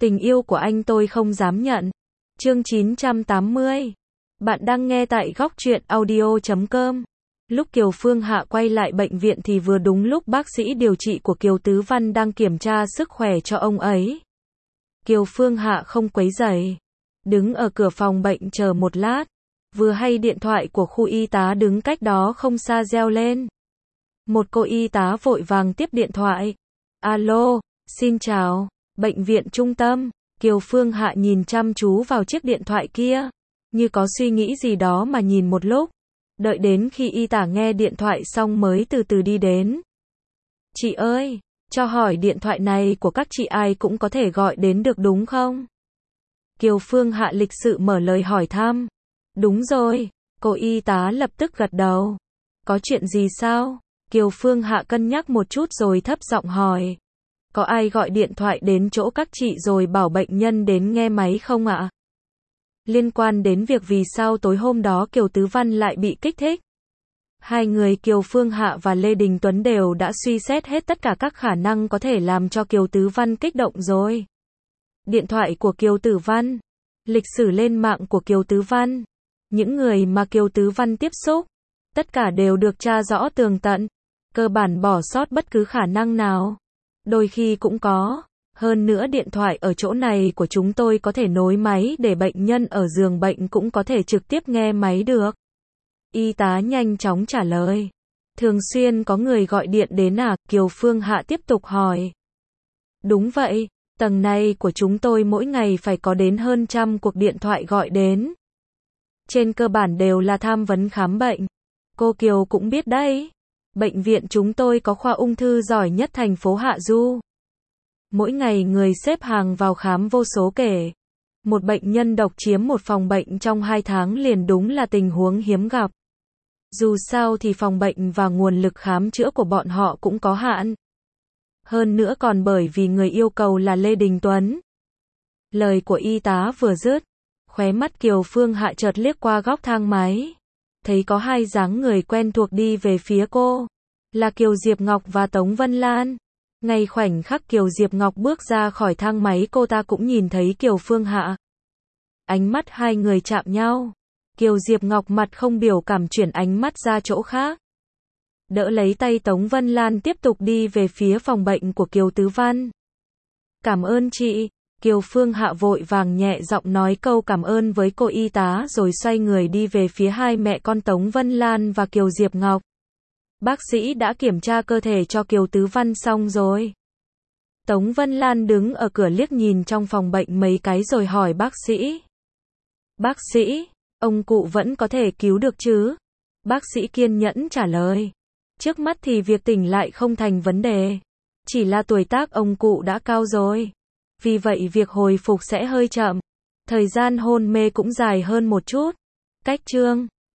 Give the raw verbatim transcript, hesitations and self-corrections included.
Tình yêu của anh tôi không dám nhận. Chương chín trăm tám mươi. Bạn đang nghe tại góc truyện audio chấm com. Lúc Kiều Phương Hạ quay lại bệnh viện thì vừa đúng lúc bác sĩ điều trị của Kiều Tứ Văn đang kiểm tra sức khỏe cho ông ấy. Kiều Phương Hạ không quấy rầy, đứng ở cửa phòng bệnh chờ một lát, vừa hay điện thoại của khu y tá đứng cách đó không xa reo lên. Một cô y tá vội vàng tiếp điện thoại. Alo, xin chào, bệnh viện trung tâm. Kiều Phương Hạ nhìn chăm chú vào chiếc điện thoại kia, như có suy nghĩ gì đó mà nhìn một lúc. Đợi đến khi y tá nghe điện thoại xong mới từ từ đi đến. Chị ơi, cho hỏi điện thoại này của các chị ai cũng có thể gọi đến được đúng không? Kiều Phương Hạ lịch sự mở lời hỏi thăm. Đúng rồi, cô y tá lập tức gật đầu. Có chuyện gì sao? Kiều Phương Hạ cân nhắc một chút rồi thấp giọng hỏi. Có ai gọi điện thoại đến chỗ các chị rồi bảo bệnh nhân đến nghe máy không ạ? Liên quan đến việc vì sao tối hôm đó Kiều Tứ Văn lại bị kích thích. Hai người Kiều Phương Hạ và Lê Đình Tuấn đều đã suy xét hết tất cả các khả năng có thể làm cho Kiều Tứ Văn kích động rồi. Điện thoại của Kiều Tử Văn, lịch sử lên mạng của Kiều Tứ Văn, những người mà Kiều Tứ Văn tiếp xúc, tất cả đều được tra rõ tường tận, cơ bản bỏ sót bất cứ khả năng nào. Đôi khi cũng có. Hơn nữa điện thoại ở chỗ này của chúng tôi có thể nối máy để bệnh nhân ở giường bệnh cũng có thể trực tiếp nghe máy được. Y tá nhanh chóng trả lời. Thường xuyên có người gọi điện đến à? Kiều Phương Hạ tiếp tục hỏi. Đúng vậy, tầng này của chúng tôi mỗi ngày phải có đến hơn trăm cuộc điện thoại gọi đến. Trên cơ bản đều là tham vấn khám bệnh. Cô Kiều cũng biết đấy. Bệnh viện chúng tôi có khoa ung thư giỏi nhất thành phố Hạ Du. Mỗi ngày người xếp hàng vào khám vô số kể. Một bệnh nhân độc chiếm một phòng bệnh trong hai tháng liền đúng là tình huống hiếm gặp. Dù sao thì phòng bệnh và nguồn lực khám chữa của bọn họ cũng có hạn. Hơn nữa còn bởi vì người yêu cầu là Lê Đình Tuấn. Lời của y tá vừa dứt, khóe mắt Kiều Phương Hạ chợt liếc qua góc thang máy. Thấy có hai dáng người quen thuộc đi về phía cô. Là Kiều Diệp Ngọc và Tống Vân Lan. Ngay khoảnh khắc Kiều Diệp Ngọc bước ra khỏi thang máy cô ta cũng nhìn thấy Kiều Phương Hạ. Ánh mắt hai người chạm nhau. Kiều Diệp Ngọc mặt không biểu cảm chuyển ánh mắt ra chỗ khác. Đỡ lấy tay Tống Vân Lan tiếp tục đi về phía phòng bệnh của Kiều Tứ Văn. Cảm ơn chị. Kiều Phương Hạ vội vàng nhẹ giọng nói câu cảm ơn với cô y tá rồi xoay người đi về phía hai mẹ con Tống Vân Lan và Kiều Diệp Ngọc. Bác sĩ đã kiểm tra cơ thể cho Kiều Tứ Văn xong rồi. Tống Vân Lan đứng ở cửa liếc nhìn trong phòng bệnh mấy cái rồi hỏi bác sĩ. Bác sĩ, ông cụ vẫn có thể cứu được chứ? Bác sĩ kiên nhẫn trả lời. Trước mắt thì việc tỉnh lại không thành vấn đề. Chỉ là tuổi tác ông cụ đã cao rồi. Vì vậy việc hồi phục sẽ hơi chậm. Thời gian hôn mê cũng dài hơn một chút. Cách chương